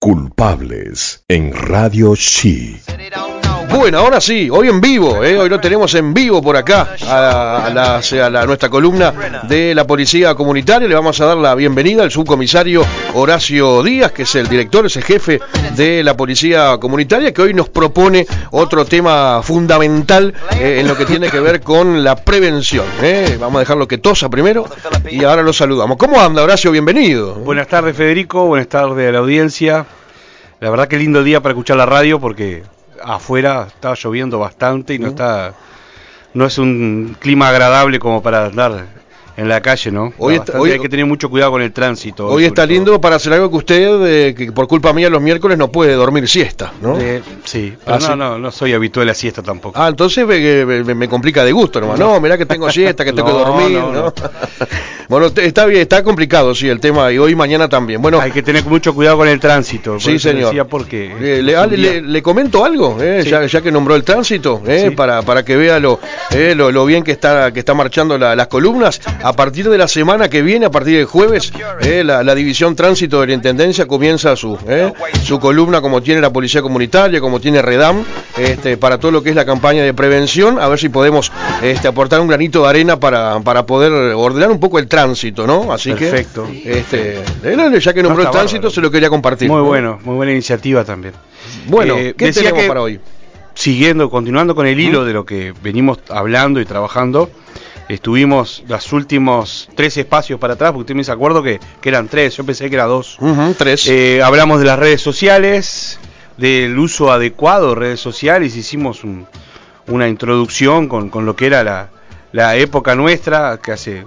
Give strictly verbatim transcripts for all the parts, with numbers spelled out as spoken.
Culpables en Radio Chi. Bueno, ahora sí, hoy en vivo, ¿eh? Hoy lo tenemos en vivo por acá, a, a, la, a la, nuestra columna de la Policía Comunitaria. Le vamos a dar la bienvenida al subcomisario Horacio Díaz, que es el director, es el jefe de la Policía Comunitaria, que hoy nos propone otro tema fundamental eh, en lo que tiene que ver con la prevención. ¿eh? Vamos a dejarlo que tosa primero y ahora lo saludamos. ¿Cómo anda, Horacio? Bienvenido. Buenas tardes, Federico, buenas tardes a la audiencia. La verdad que lindo día para escuchar la radio porque afuera está lloviendo bastante y no está, no es un clima agradable como para andar en la calle, ¿no? Hoy, está, hoy hay que tener mucho cuidado con el tránsito. Hoy está lindo para hacer algo que usted, eh, que por culpa mía los miércoles no puede dormir siesta, ¿no? Eh, sí, pero ah, no, sí. no, no soy habitual a la siesta tampoco. Ah, entonces me, me, me complica de gusto nomás. No, no mirá que tengo siesta, que tengo no, que dormir, ¿no? no. Bueno, está bien, está complicado, sí, el tema, y hoy y mañana también. Bueno, hay que tener mucho cuidado con el tránsito. Sí, señor. Porque eh, le, le, le, le comento algo, eh, sí. ya, ya que nombró el tránsito, eh, sí. para, para que vea lo, eh, lo, lo bien que está, que está marchando la, las columnas. A partir de la semana que viene, a partir del jueves, eh, la, la División Tránsito de la Intendencia comienza su, eh, su columna como tiene la Policía Comunitaria, como tiene Redam, este, para todo lo que es la campaña de prevención, a ver si podemos este, aportar un granito de arena para, para poder ordenar un poco el tránsito, ¿no? Así Perfecto. que, este, ya que nombró no, el tránsito, bárbaro. Se lo quería compartir. Muy ¿no? bueno, muy buena iniciativa también. Bueno, eh, ¿qué decía tenemos que, para hoy? Siguiendo, continuando con el hilo ¿Mm? de lo que venimos hablando y trabajando, estuvimos los últimos tres espacios para atrás, porque usted me dice, acuerdo que, que eran tres, yo pensé que era dos. Uh-huh, tres. Eh, hablamos de las redes sociales, del uso adecuado de redes sociales, hicimos un, una introducción con, con lo que era la, la época nuestra, que hace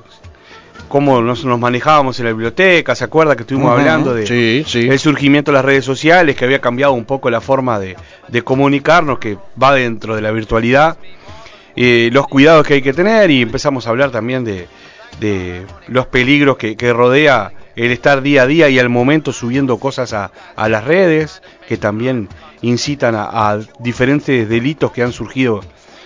cómo nos, nos manejábamos en la biblioteca, ¿se acuerda que estuvimos uh-huh, hablando de sí, sí. el surgimiento de las redes sociales, que había cambiado un poco la forma de, de comunicarnos, que va dentro de la virtualidad? Eh, los cuidados que hay que tener, y empezamos a hablar también de, de los peligros que, que rodea el estar día a día y al momento subiendo cosas a, a las redes, que también incitan a, a diferentes delitos que han surgido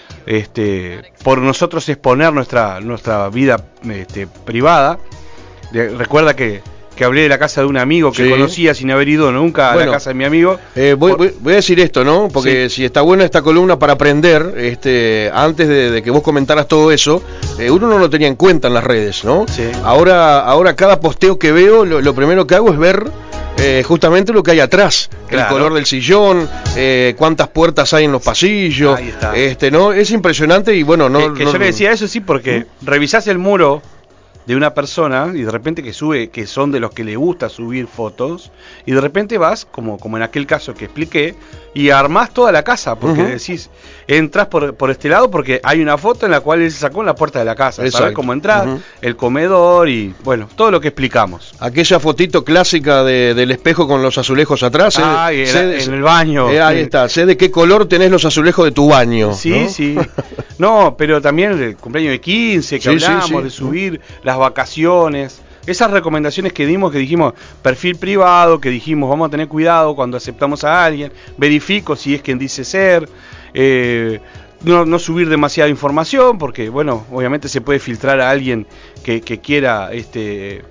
este, por nosotros exponer nuestra, nuestra vida este, privada. De, recuerda que que hablé de la casa de un amigo que sí. conocía sin haber ido nunca a bueno, la casa de mi amigo. Eh, voy, voy, voy a decir esto, ¿no? Porque sí. si está buena esta columna para aprender, este, antes de, de que vos comentaras todo eso, eh, uno no lo tenía en cuenta en las redes, ¿no? Sí. Ahora, ahora cada posteo que veo, lo, lo primero que hago es ver eh, justamente lo que hay atrás, claro. El color del sillón, eh, cuántas puertas hay en los pasillos, Ahí está. este, ¿no? Es impresionante y bueno, no. Que, que no, yo le decía eso sí, porque ¿Mm? revisás el muro de una persona y de repente que sube, que son de los que le gusta subir fotos, y de repente vas, como, como en aquel caso que expliqué, y armás toda la casa, porque uh-huh. decís, entras por, por este lado porque hay una foto en la cual él se sacó en la puerta de la casa, Exacto. ¿sabes cómo entrar? Uh-huh. El comedor y, bueno, todo lo que explicamos. Aquella fotito clásica de, del espejo con los azulejos atrás. Ah, eh, en, de, en el baño. Eh, ahí sí. está, sé de qué color tenés los azulejos de tu baño. Sí, ¿no? sí. No, pero también el cumpleaños de quince, que sí, hablamos sí, sí. de subir las vacaciones. Esas recomendaciones que dimos, que dijimos perfil privado, que dijimos vamos a tener cuidado cuando aceptamos a alguien, verifico si es quien dice ser, eh, no, no subir demasiada información, porque bueno, obviamente se puede filtrar a alguien que, que quiera este,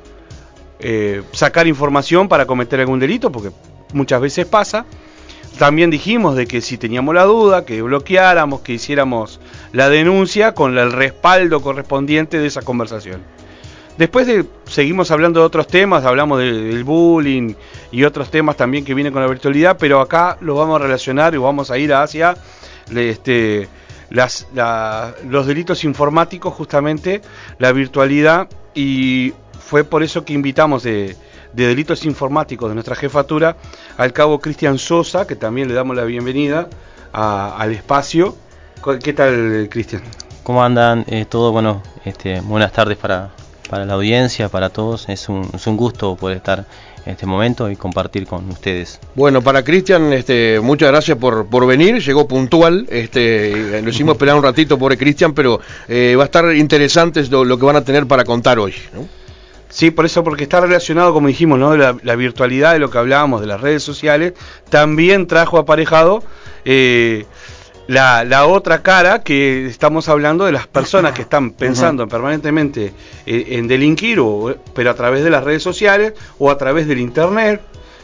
eh, sacar información para cometer algún delito, porque muchas veces pasa. También dijimos de que si teníamos la duda, que bloqueáramos, que hiciéramos la denuncia con el respaldo correspondiente de esa conversación. Después de, seguimos hablando de otros temas, hablamos de, del bullying y otros temas también que vienen con la virtualidad, pero acá lo vamos a relacionar y vamos a ir hacia este, las, la, los delitos informáticos, justamente la virtualidad, y fue por eso que invitamos de, de delitos informáticos de nuestra jefatura al cabo Cristian Sosa, que también le damos la bienvenida a, al espacio. ¿Qué tal, Cristian? ¿Cómo andan? Eh, todo bueno, este, buenas tardes para... para la audiencia, para todos. Es un, es un gusto poder estar en este momento y compartir con ustedes. Bueno, para Cristian, este, muchas gracias por, por venir, llegó puntual, este, lo hicimos esperar un ratito, pobre Cristian, pero eh, va a estar interesante lo, lo que van a tener para contar hoy, ¿no? Sí, por eso, porque está relacionado, como dijimos, ¿no? La, la virtualidad, de lo que hablábamos de las redes sociales, también trajo aparejado eh, La, la otra cara, que estamos hablando de las personas que están pensando uh-huh. permanentemente en, en delinquir, o, pero a través de las redes sociales o a través del internet,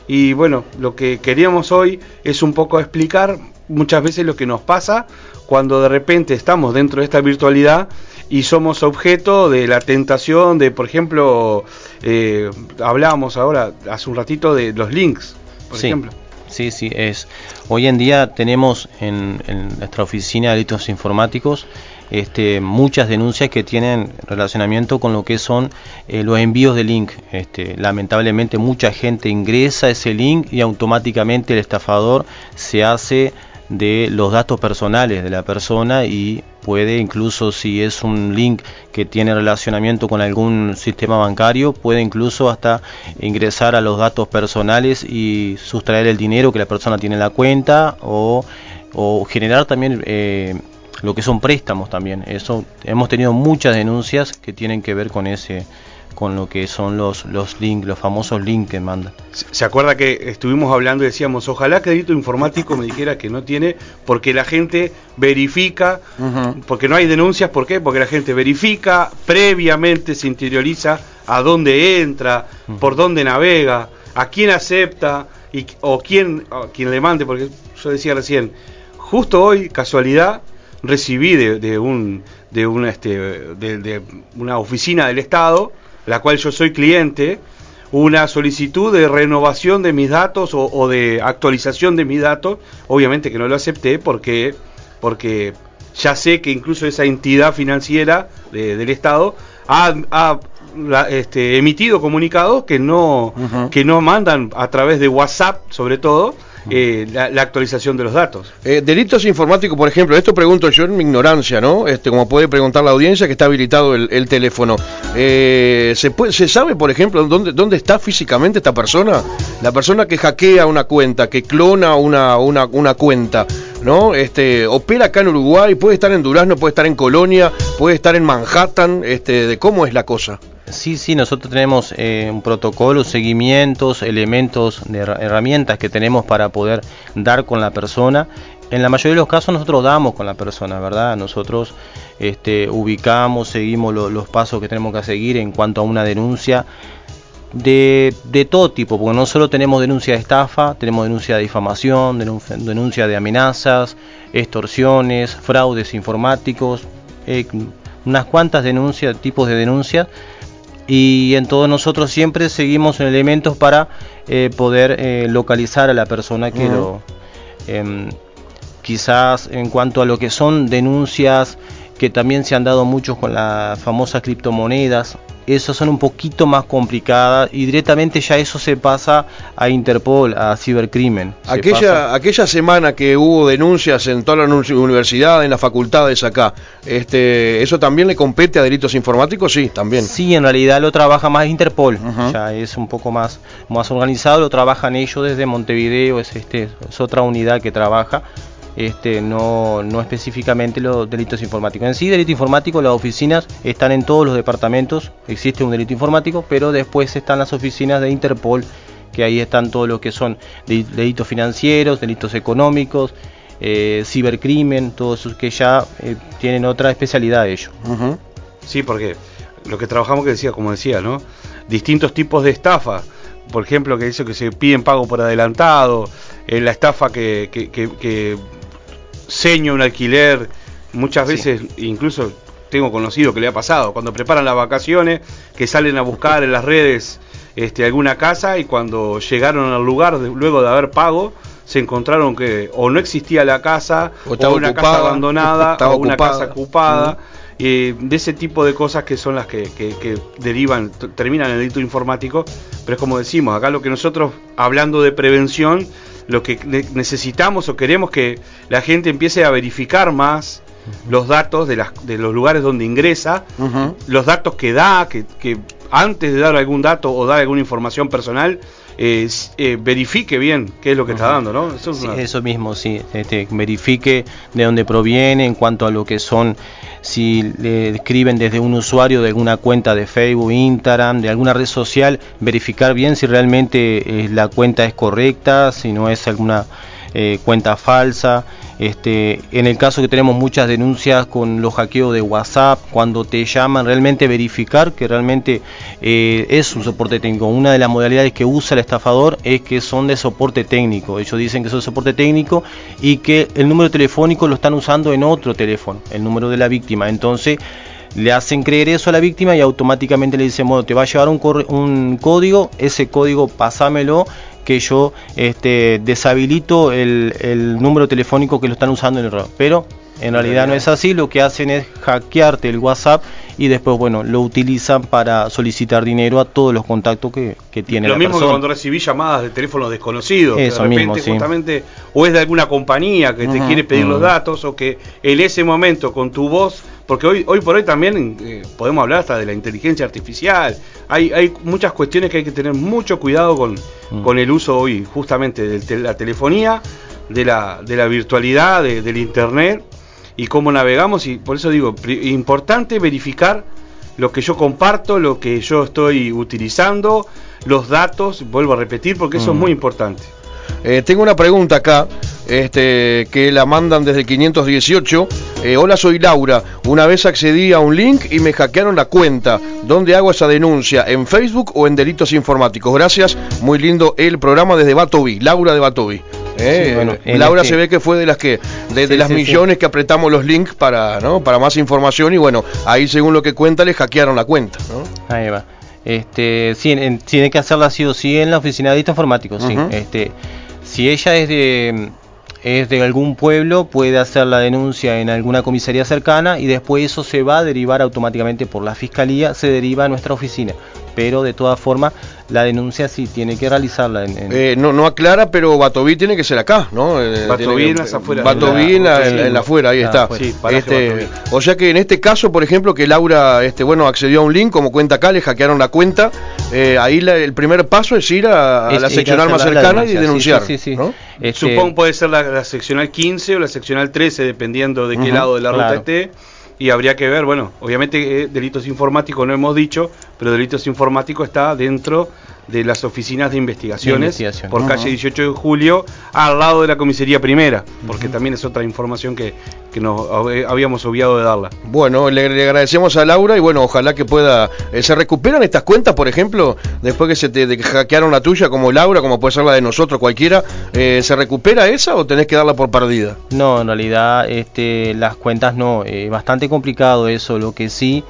Y bueno, lo que queríamos hoy es un poco explicar muchas veces lo que nos pasa cuando de repente estamos dentro de esta virtualidad y somos objeto de la tentación de, por ejemplo, eh, hablábamos ahora hace un ratito de los links, por sí, ejemplo. Sí, sí, es. Hoy en día tenemos en, en nuestra oficina de delitos informáticos este, muchas denuncias que tienen relacionamiento con lo que son eh, los envíos de link. Este, lamentablemente mucha gente ingresa ese link y automáticamente el estafador se hace de los datos personales de la persona y puede, incluso si es un link que tiene relacionamiento con algún sistema bancario, puede incluso hasta ingresar a los datos personales y sustraer el dinero que la persona tiene en la cuenta o, o generar también eh, lo que son préstamos también. Eso, hemos tenido muchas denuncias que tienen que ver con ese con lo que son los los links, los famosos links que mandan. ¿Se acuerda que estuvimos hablando y decíamos, ojalá que delito informático me dijera que no tiene, porque la gente verifica, uh-huh. porque no hay denuncias, ¿por qué? Porque la gente verifica, previamente se interioriza a dónde entra, uh-huh. por dónde navega, a quién acepta, y, o quién, o quién le mande, porque yo decía recién, justo hoy, casualidad, recibí de, de un de una este de, de una oficina del Estado, la cual yo soy cliente, una solicitud de renovación de mis datos o, o de actualización de mis datos. Obviamente que no lo acepté porque porque ya sé que incluso esa entidad financiera de, del Estado ha, ha la, este, emitido comunicados que no uh-huh. que no mandan a través de WhatsApp, sobre todo, Eh, la, la actualización de los datos. Eh, delitos informáticos, por ejemplo, esto pregunto yo en mi ignorancia, ¿no? Este, como puede preguntar la audiencia, que está habilitado el, el teléfono. Eh, ¿se, puede, ¿Se sabe, por ejemplo, dónde, dónde está físicamente esta persona? La persona que hackea una cuenta, que clona una, una, una cuenta, ¿no? Este, opera acá en Uruguay, puede estar en Durazno, puede estar en Colonia, puede estar en Manhattan, este, de cómo es la cosa. Sí, sí, nosotros tenemos eh, un protocolo, seguimientos, elementos, de herramientas que tenemos para poder dar con la persona. En la mayoría de los casos nosotros damos con la persona, ¿verdad? Nosotros este, ubicamos, seguimos lo, los pasos que tenemos que seguir en cuanto a una denuncia de, de todo tipo, porque no solo tenemos denuncia de estafa, tenemos denuncia de difamación, denuncia, denuncia de amenazas, extorsiones, fraudes informáticos, eh, unas cuantas denuncias, tipos de denuncias. Y en todos nosotros siempre seguimos en elementos para eh, poder eh, localizar a la persona que uh-huh. lo eh, quizás en cuanto a lo que son denuncias que también se han dado muchos con las famosas criptomonedas, esas son un poquito más complicadas y directamente ya eso se pasa a Interpol, a cibercrimen. Aquella aquella semana que hubo denuncias en todas las universidades, en las facultades acá, este, ¿eso también le compete a delitos informáticos? Sí, también. Sí, en realidad lo trabaja más Interpol, uh-huh. ya es un poco más, más organizado, lo trabajan ellos desde Montevideo, es, este, es otra unidad que trabaja. Este, no, no específicamente los delitos informáticos. En sí, delito informático, las oficinas están en todos los departamentos, existe un delito informático, pero después están las oficinas de Interpol, que ahí están todo lo que son delitos financieros, delitos económicos, eh, cibercrimen, todos esos que ya eh, tienen otra especialidad ellos. Uh-huh. Sí, porque lo que trabajamos, que decía, como decía, ¿no? Distintos tipos de estafa. Por ejemplo, que dice que se piden pago por adelantado, eh, la estafa que, que, que, que seña un alquiler, muchas veces, sí. Incluso tengo conocido que le ha pasado, cuando preparan las vacaciones, que salen a buscar en las redes este, alguna casa y cuando llegaron al lugar, de, luego de haber pago, se encontraron que o no existía la casa, o, o una ocupada, casa abandonada, o una ocupada. casa ocupada. Uh-huh. Eh, de ese tipo de cosas que son las que, que, que derivan, t- terminan en el delito informático. Pero es como decimos, acá lo que nosotros, hablando de prevención, lo que ne- necesitamos o queremos que la gente empiece a verificar más uh-huh. los datos de, las, de los lugares donde ingresa, uh-huh. los datos que da, que, que antes de dar algún dato o dar alguna información personal, Eh, eh, verifique bien qué es lo que uh-huh. está dando, ¿no? Eso, es una... sí, eso mismo, sí, este, verifique de dónde proviene en cuanto a lo que son, si le escriben desde un usuario de alguna cuenta de Facebook, Instagram, de alguna red social, verificar bien si realmente eh, la cuenta es correcta, si no es alguna eh, cuenta falsa. Este, en el caso que tenemos muchas denuncias con los hackeos de WhatsApp, cuando te llaman, realmente verificar que realmente eh, es un soporte técnico. Una de las modalidades que usa el estafador es que son de soporte técnico. Ellos dicen que son de soporte técnico y que el número telefónico lo están usando en otro teléfono, el número de la víctima. Entonces le hacen creer eso a la víctima y automáticamente le dicen, bueno, te va a llevar un, un código, ese código pásamelo, que yo este, deshabilito el, el número telefónico que lo están usando en el error. Pero en realidad no es así, lo que hacen es hackearte el WhatsApp y después, bueno, lo utilizan para solicitar dinero a todos los contactos que, que tiene la persona. Lo mismo que cuando recibí llamadas de teléfonos desconocidos, eso que de repente mismo, sí. justamente o es de alguna compañía que uh-huh, te quiere pedir uh-huh. los datos, o que en ese momento con tu voz, porque hoy hoy por hoy también eh, podemos hablar hasta de la inteligencia artificial, hay hay muchas cuestiones que hay que tener mucho cuidado con, uh-huh. con el uso hoy justamente de la telefonía, de la, de la virtualidad, de, del internet, y cómo navegamos, y por eso digo, importante verificar lo que yo comparto, lo que yo estoy utilizando, los datos, vuelvo a repetir, porque eso mm. es muy importante. Eh, tengo una pregunta acá, este, que la mandan desde quinientos dieciocho. Eh, hola, soy Laura. Una vez accedí a un link y me hackearon la cuenta. ¿Dónde hago esa denuncia? ¿En Facebook o en Delitos Informáticos? Gracias, muy lindo el programa desde Batoví. Laura de Batoví. Eh, sí, bueno, Laura este... se ve que fue de las que de, sí, de las sí, millones sí. que apretamos los links para, ¿no? para más información, y bueno, ahí según lo que cuenta le hackearon la cuenta, ¿no? Ahí va. Este, sí, en, tiene que hacerla sí o sí en la oficina de delitos informáticos, uh-huh. sí. Este, si ella es de es de algún pueblo, puede hacer la denuncia en alguna comisaría cercana y después eso se va a derivar automáticamente por la fiscalía, se deriva a nuestra oficina. Pero de todas formas, la denuncia sí tiene que realizarla en... en... Eh, no, no aclara, pero Batoví tiene que ser acá, ¿no? Eh, Batoví en las afueras. Batoví en la, en la, en la afuera, ahí ah, está. Sí, este, o sea que en este caso, por ejemplo, que Laura este, bueno, accedió a un link, como cuenta acá, le hackearon la cuenta, eh, ahí la, el primer paso es ir a, a es, la seccional más cercana denuncia, y denunciar. Sí, sí, sí, ¿no? Este... Supongo puede ser la, la seccional quince o la seccional trece, dependiendo de qué uh-huh, lado de la ruta claro. esté. Y habría que ver, bueno, obviamente eh, delitos informáticos no hemos dicho, pero delitos informáticos está dentro de las oficinas de investigaciones de investigación. por uh-huh. calle dieciocho de julio, al lado de la comisaría primera, porque uh-huh. también es otra información que, que nos hab- habíamos obviado de darla. Bueno, le, le agradecemos a Laura y bueno, ojalá que pueda... Eh, ¿Se recuperan estas cuentas, por ejemplo, después que se te de que hackearon la tuya, como Laura, como puede ser la de nosotros, cualquiera? Eh, ¿Se recupera esa o tenés que darla por perdida? No, en realidad este, las cuentas no, eh, bastante complicado eso, lo que sí...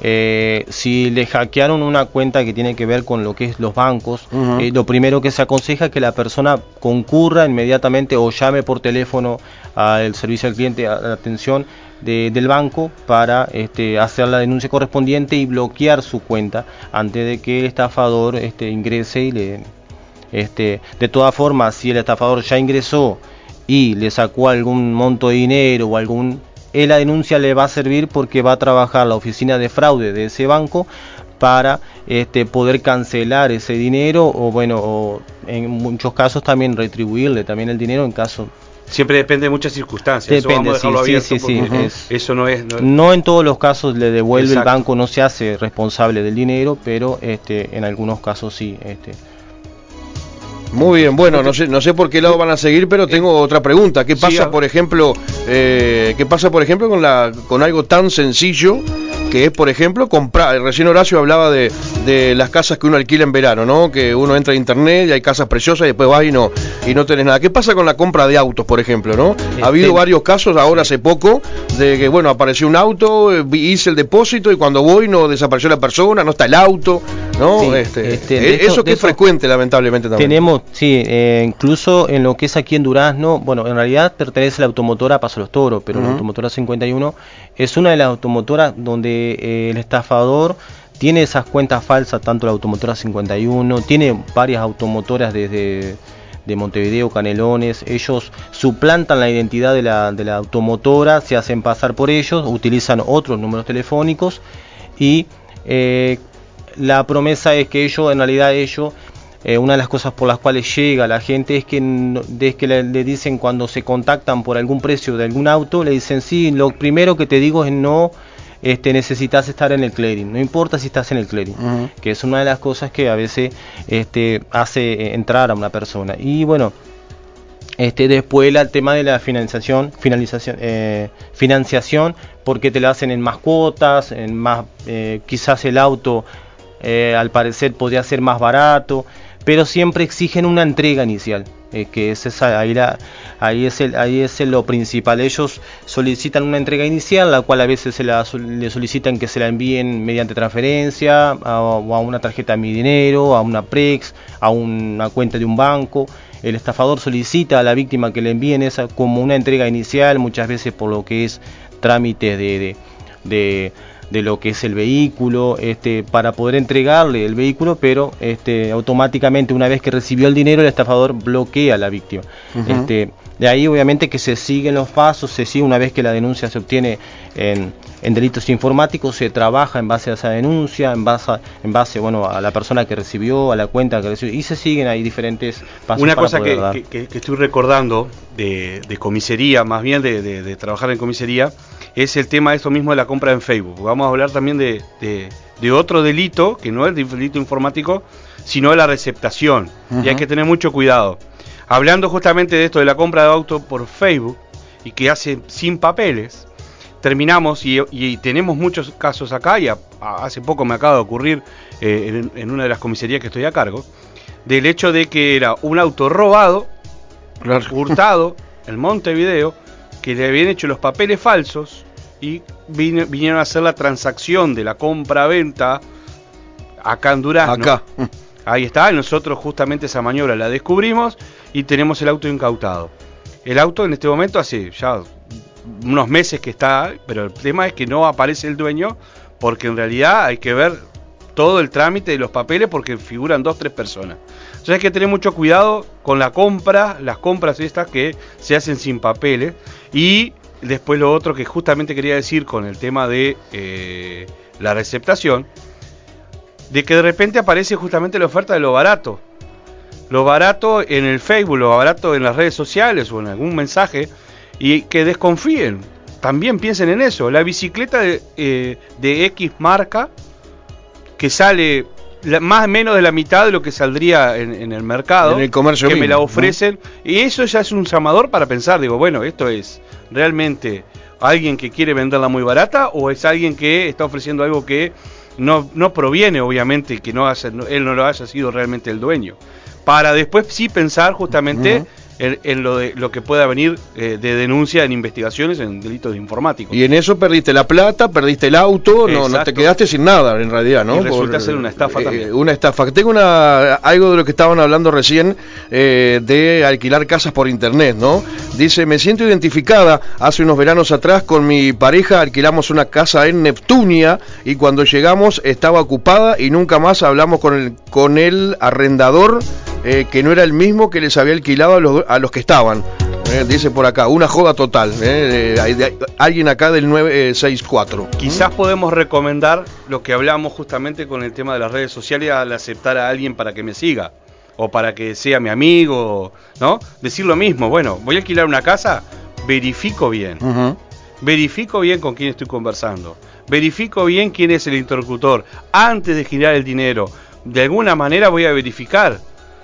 Eh, si le hackearon una cuenta que tiene que ver con lo que es los bancos, uh-huh. eh, lo primero que se aconseja es que la persona concurra inmediatamente o llame por teléfono al servicio al cliente, a la atención de, del banco, para este, hacer la denuncia correspondiente y bloquear su cuenta antes de que el estafador este, ingrese y le... Este, de todas formas, si el estafador ya ingresó y le sacó algún monto de dinero o algún... Eh, la denuncia le va a servir porque va a trabajar la oficina de fraude de ese banco para este, poder cancelar ese dinero o bueno, o en muchos casos también retribuirle también el dinero en caso... Siempre depende de muchas circunstancias. Depende, eso vamos a sí, sí, sí, sí, es, eso no es, no es... No en todos los casos le devuelve. Exacto. El banco, no se hace responsable del dinero, pero este, en algunos casos sí. Este, Muy bien, bueno, no sé, no sé por qué lado van a seguir, pero tengo otra pregunta. ¿Qué pasa, sí, por ejemplo, eh, qué pasa, por ejemplo, con la, con algo tan sencillo que es, por ejemplo, comprar? Recién Horacio hablaba de, de las casas que uno alquila en verano, ¿no? Que uno entra a internet y hay casas preciosas y después vas y no y no tenés nada. ¿Qué pasa con la compra de autos, por ejemplo, no? Ha habido varios casos ahora hace poco de que, bueno, apareció un auto, hice el depósito y cuando voy no desapareció la persona, no está el auto, ¿no? Sí, este, este, eso hecho, que es eso, frecuente, lamentablemente también. Tenemos, sí, eh, incluso en lo que es aquí en Durazno, bueno, en realidad pertenece a la automotora Paso Los Toros, pero uh-huh. la automotora cincuenta y uno es una de las automotoras donde eh, el estafador tiene esas cuentas falsas, tanto la automotora cincuenta y uno, tiene varias automotoras desde de Montevideo, Canelones. Ellos suplantan la identidad de la, de la automotora, se hacen pasar por ellos, utilizan otros números telefónicos y eh, la promesa es que ellos, en realidad ellos, eh, una de las cosas por las cuales llega la gente es que, no, es que le, le dicen cuando se contactan por algún precio de algún auto, le dicen sí, lo primero que te digo es no este, necesitas estar en el clearing, no importa si estás en el clearing, uh-huh. que es una de las cosas que a veces este, hace entrar a una persona. Y bueno, Este, después el tema de la financiación, finalización, eh, financiación, porque te la hacen en más cuotas, en más, eh, quizás el auto eh, al parecer podría ser más barato, pero siempre exigen una entrega inicial, eh, que es esa, ahí, la, ahí es el, ahí es el, lo principal. Ellos solicitan una entrega inicial, la cual a veces se la, le solicitan que se la envíen mediante transferencia, a, o a una tarjeta Mi Dinero, a una Prex, a una cuenta de un banco. El estafador solicita a la víctima que le envíen esa como una entrega inicial, muchas veces por lo que es trámites de, de, de, de lo que es el vehículo, este, para poder entregarle el vehículo, pero este, automáticamente una vez que recibió el dinero el estafador bloquea a la víctima. Uh-huh. Este, de ahí obviamente que se siguen los pasos, se sigue una vez que la denuncia se obtiene en, en delitos informáticos, se trabaja en base a esa denuncia, en base, a, en base bueno, a la persona que recibió, a la cuenta que recibió, y se siguen ahí diferentes pasos. Una para cosa poder que, dar. que, que estoy recordando de, de comisaría, más bien de, de, de trabajar en comisaría, es el tema de esto mismo de la compra en Facebook. Vamos a hablar también de, de, de otro delito, que no es el delito informático, sino de la receptación. Uh-huh. Y hay que tener mucho cuidado. Hablando justamente de esto de la compra de auto por Facebook y que hace sin papeles, terminamos y, y tenemos muchos casos acá, y a, a, hace poco me acaba de ocurrir eh, en, en una de las comisarías que estoy a cargo, del hecho de que era un auto robado, claro, hurtado en Montevideo, que le habían hecho los papeles falsos y vine, vinieron a hacer la transacción de la compra-venta acá en Durazno. Acá. Ahí está, nosotros justamente esa maniobra la descubrimos y tenemos el auto incautado. El auto en este momento hace ya unos meses que está, pero el tema es que no aparece el dueño, porque en realidad hay que ver todo el trámite de los papeles porque figuran dos, tres personas. Entonces hay que tener mucho cuidado con la compra, las compras estas que se hacen sin papeles. Y después lo otro que justamente quería decir con el tema de eh, la receptación, de que de repente aparece justamente la oferta de lo barato. Lo barato en el Facebook, lo barato en las redes sociales o en algún mensaje, y que desconfíen. También piensen en eso. La bicicleta de, eh, de X marca, que sale la, más o menos de la mitad de lo que saldría en, en el mercado, en el comercio que mismo, me la ofrecen, ¿no? Y eso ya es un llamador para pensar. Digo, bueno, esto es realmente alguien que quiere venderla muy barata, o es alguien que está ofreciendo algo que no, no proviene, obviamente, que no haya, no, él no lo haya sido realmente el dueño. Para después sí pensar justamente uh-huh. en, en lo de lo que pueda venir eh, de denuncia en investigaciones en delitos informáticos. Y en eso perdiste la plata, perdiste el auto, no, no te quedaste sin nada en realidad, ¿no? Y resulta Por, ser una estafa eh, también. Una estafa. Tengo una algo de lo que estaban hablando recién eh, de alquilar casas por internet, ¿no? Dice, me siento identificada, hace unos veranos atrás con mi pareja alquilamos una casa en Neptunia y cuando llegamos estaba ocupada y nunca más hablamos con el, con el arrendador, eh, que no era el mismo que les había alquilado a los, a los que estaban. Eh, dice por acá, una joda total. Eh, de, de, de, alguien acá del nueve seis cuatro. Quizás podemos recomendar lo que hablamos justamente con el tema de las redes sociales al aceptar a alguien para que me siga o para que sea mi amigo, ¿no? Decir lo mismo, bueno, voy a alquilar una casa, verifico bien. Uh-huh. Verifico bien con quién estoy conversando. Verifico bien quién es el interlocutor. Antes de girar el dinero, de alguna manera voy a verificar.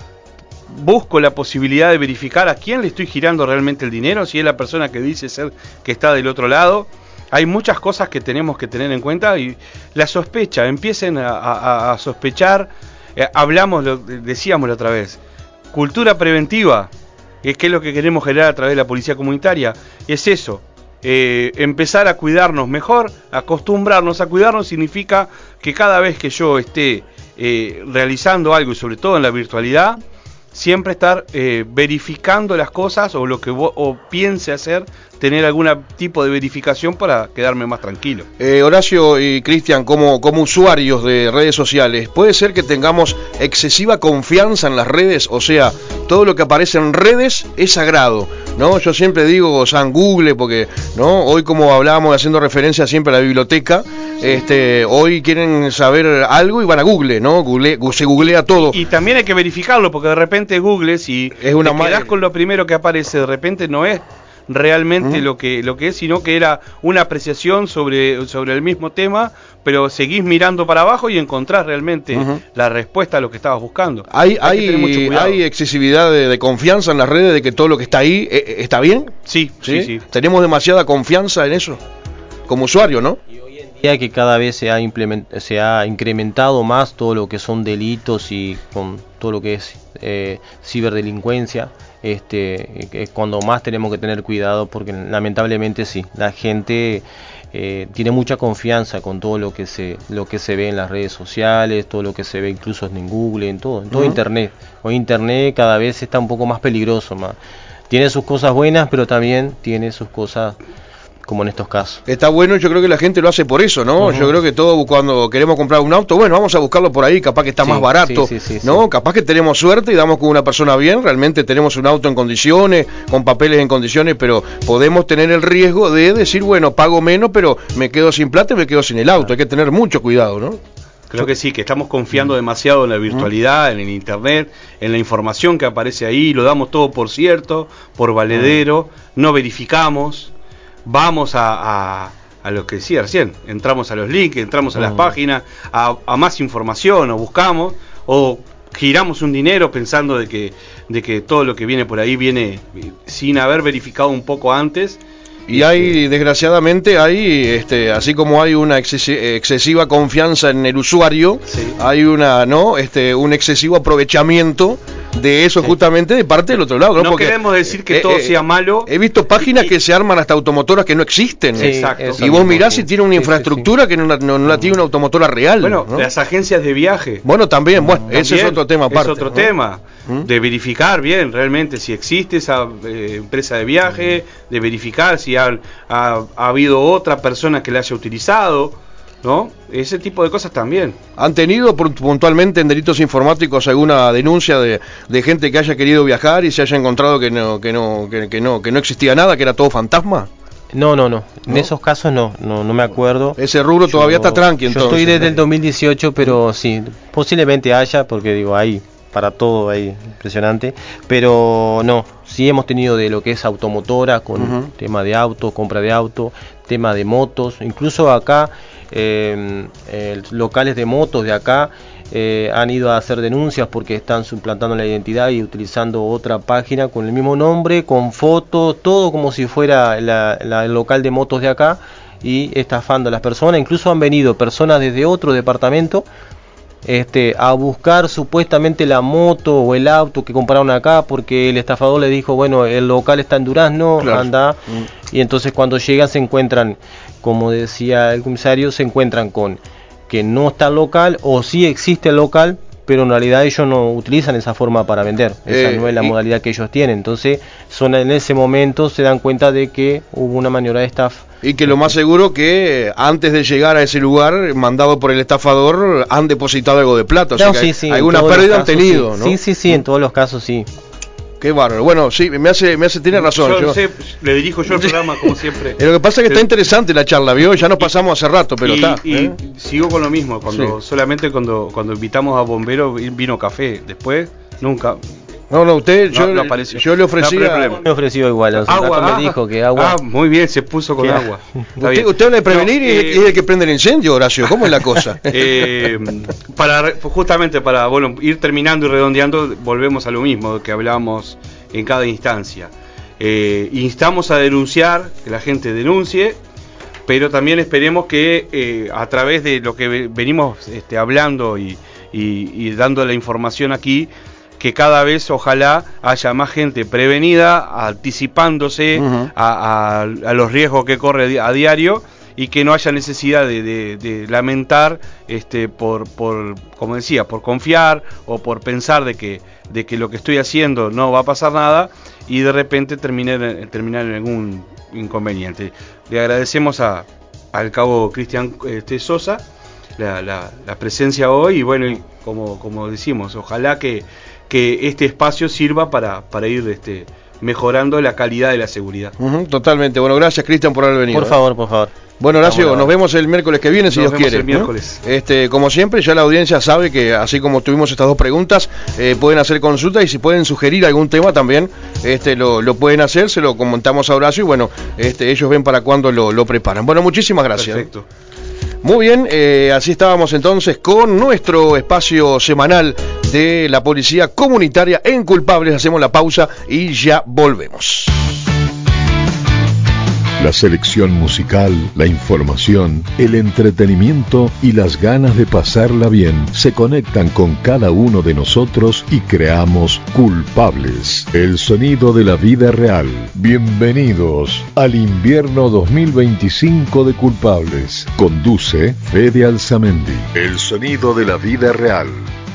Busco la posibilidad de verificar a quién le estoy girando realmente el dinero, si es la persona que dice ser que está del otro lado. Hay muchas cosas que tenemos que tener en cuenta y la sospecha, empiecen a, a, a sospechar. Eh, hablamos, lo, decíamos la otra vez, cultura preventiva, es que es lo que queremos generar a través de la policía comunitaria, es eso, eh, empezar a cuidarnos mejor, acostumbrarnos a cuidarnos significa que cada vez que yo esté eh, realizando algo y sobre todo en la virtualidad, siempre estar eh, verificando las cosas o lo que vos, o piense hacer, tener algún tipo de verificación para quedarme más tranquilo. Eh, Horacio y Cristian, como, como usuarios de redes sociales, ¿puede ser que tengamos excesiva confianza en las redes? O sea, todo lo que aparece en redes es sagrado, ¿no? Yo siempre digo, San Google, porque no hoy como hablábamos haciendo referencia siempre a la biblioteca, este, hoy quieren saber algo y van a Google, ¿no? Google, se googlea todo. Y, y también hay que verificarlo, porque de repente Google, si es una te quedás con lo primero que aparece, de repente no es realmente uh-huh. lo que lo que es, sino que era una apreciación sobre, sobre el mismo tema, pero seguís mirando para abajo y encontrás realmente uh-huh. la respuesta a lo que estabas buscando. ¿Hay, hay, hay, hay excesividad de, de confianza en las redes de que todo lo que está ahí eh, está bien? Sí, sí, sí, sí. ¿Tenemos demasiada confianza en eso? Como usuario, ¿no? Y hoy en día que cada vez se ha, implement- se ha incrementado más todo lo que son delitos y con todo lo que es eh, ciberdelincuencia, este, es cuando más tenemos que tener cuidado, porque lamentablemente sí, la gente eh, tiene mucha confianza con todo lo que se lo que se ve en las redes sociales, todo lo que se ve incluso en Google, en todo, en todo uh-huh. internet. Hoy internet cada vez está un poco más peligroso, más. Tiene sus cosas buenas, pero también tiene sus cosas como en estos casos. Está bueno, yo creo que la gente lo hace por eso, ¿no? Uh-huh. Yo creo que todos cuando queremos comprar un auto, bueno, vamos a buscarlo por ahí, capaz que está sí, más barato, sí, sí, sí, ¿no? Sí. Capaz que tenemos suerte y damos con una persona bien, realmente tenemos un auto en condiciones, con papeles en condiciones, pero podemos tener el riesgo de decir, bueno, pago menos, pero me quedo sin plata y me quedo sin el auto. Hay que tener mucho cuidado, ¿no? Creo que sí, que estamos confiando demasiado en la virtualidad, en el internet, en la información que aparece ahí, lo damos todo por cierto, por valedero, no verificamos. Vamos a, a, a lo que decía recién, entramos a los links, entramos a las páginas, a, a más información, o buscamos, o giramos un dinero pensando de que, de que todo lo que viene por ahí viene sin haber verificado un poco antes. Y hay, desgraciadamente, hay, este, así como hay una excesiva confianza en el usuario, sí. hay una, ¿no? Este, un excesivo aprovechamiento de eso sí. justamente de parte del otro lado, ¿no? No Porque, queremos decir que eh, todo eh, sea malo. He visto páginas y, que se arman hasta automotoras que no existen. Sí, exacto. Y vos mirás si sí. tiene una sí, infraestructura sí, sí. que no, no, no la tiene una automotora real. Bueno, ¿no? Las agencias de viaje. Bueno, también, bueno, también ese es otro tema aparte. Es otro ¿no? tema. ¿Mm? De verificar bien realmente si existe esa eh, empresa de viaje, ¿Mm? de verificar si ha, ha, ha habido otra persona que la haya utilizado, ¿no? Ese tipo de cosas también. ¿Han tenido puntualmente en delitos informáticos alguna denuncia de, de gente que haya querido viajar y se haya encontrado que no, que no, que, que no, que no existía nada, que era todo fantasma? No, no, no. En ¿No? esos casos no, no, no me acuerdo. Ese rubro yo, todavía está tranqui, entonces. Yo estoy desde el dos mil dieciocho, pero sí, posiblemente haya, porque digo, hay para todo ahí, impresionante, pero no, sí hemos tenido de lo que es automotora, con uh-huh. tema de autos, compra de autos, tema de motos, incluso acá, eh, eh, locales de motos de acá, eh, han ido a hacer denuncias porque están suplantando la identidad y utilizando otra página con el mismo nombre, con fotos, todo como si fuera la, la, el local de motos de acá, y estafando a las personas. Incluso han venido personas desde otro departamento Este, a buscar supuestamente la moto o el auto que compraron acá, porque el estafador le dijo, bueno, el local está en Durazno, claro. anda, mm. y entonces cuando llegan se encuentran, como decía el comisario, se encuentran con que no está el local, o sí existe el local, pero en realidad ellos no utilizan esa forma para vender, esa eh, no es la y... modalidad que ellos tienen. Entonces son en ese momento se dan cuenta de que hubo una maniobra de estafa. Y que lo más seguro que antes de llegar a ese lugar, mandado por el estafador, han depositado algo de plata, o sea no, que sí, sí, alguna pérdida han tenido, sí. ¿no? Sí, sí, sí, en todos los casos sí. Qué bárbaro. Bueno, sí, me hace, me hace, tiene razón. Yo, yo sé, le dirijo yo el programa como siempre. Lo que pasa es que está interesante la charla, ¿vio? Ya nos pasamos hace rato, pero y, está. Y ¿eh? sigo con lo mismo, cuando sí. solamente cuando cuando invitamos a Bombero vino café, después nunca. No, no, usted, no, yo, no yo le ofrecía... No, me ofreció igual, o sea, agua, me ah, dijo que agua... Ah, muy bien, se puso con agua. Usted, usted habla de prevenir no, y eh, es el que prende el incendio, Horacio, ¿cómo es la cosa? eh, para Justamente para bueno, ir terminando y redondeando, volvemos a lo mismo que hablábamos en cada instancia. Eh, instamos a denunciar, que la gente denuncie, pero también esperemos que eh, a través de lo que venimos este, hablando y, y, y dando la información aquí, que cada vez ojalá haya más gente prevenida, anticipándose uh-huh. a, a, a los riesgos que corre a diario, y que no haya necesidad de, de, de lamentar este por, por como decía, por confiar o por pensar de que, de que lo que estoy haciendo no va a pasar nada y de repente terminar, terminar en algún inconveniente. Le agradecemos a, al cabo Cristian este, Sosa la, la, la presencia hoy, y bueno, y como, como decimos, ojalá que que este espacio sirva para, para ir este, mejorando la calidad de la seguridad. Uh-huh, totalmente. Bueno, gracias, Cristian, por haber venido. Por favor, por favor. Bueno, Horacio, nos vemos el miércoles que viene, si Dios quiere. El miércoles. ¿Eh? Este, como siempre, ya la audiencia sabe que así como tuvimos estas dos preguntas, eh, pueden hacer consulta y si pueden sugerir algún tema también, este, lo, lo pueden hacer, se lo comentamos a Horacio y bueno, este, ellos ven para cuándo lo, lo preparan. Bueno, muchísimas gracias. Perfecto. Muy bien, eh, así estábamos entonces con nuestro espacio semanal de la policía comunitaria en Culpables. Hacemos la pausa y ya volvemos. La selección musical, la información, el entretenimiento y las ganas de pasarla bien se conectan con cada uno de nosotros y creamos Culpables, el sonido de la vida real. Bienvenidos al invierno dos mil veinticinco de Culpables. Conduce Fede Alzamendi. El sonido de la vida real.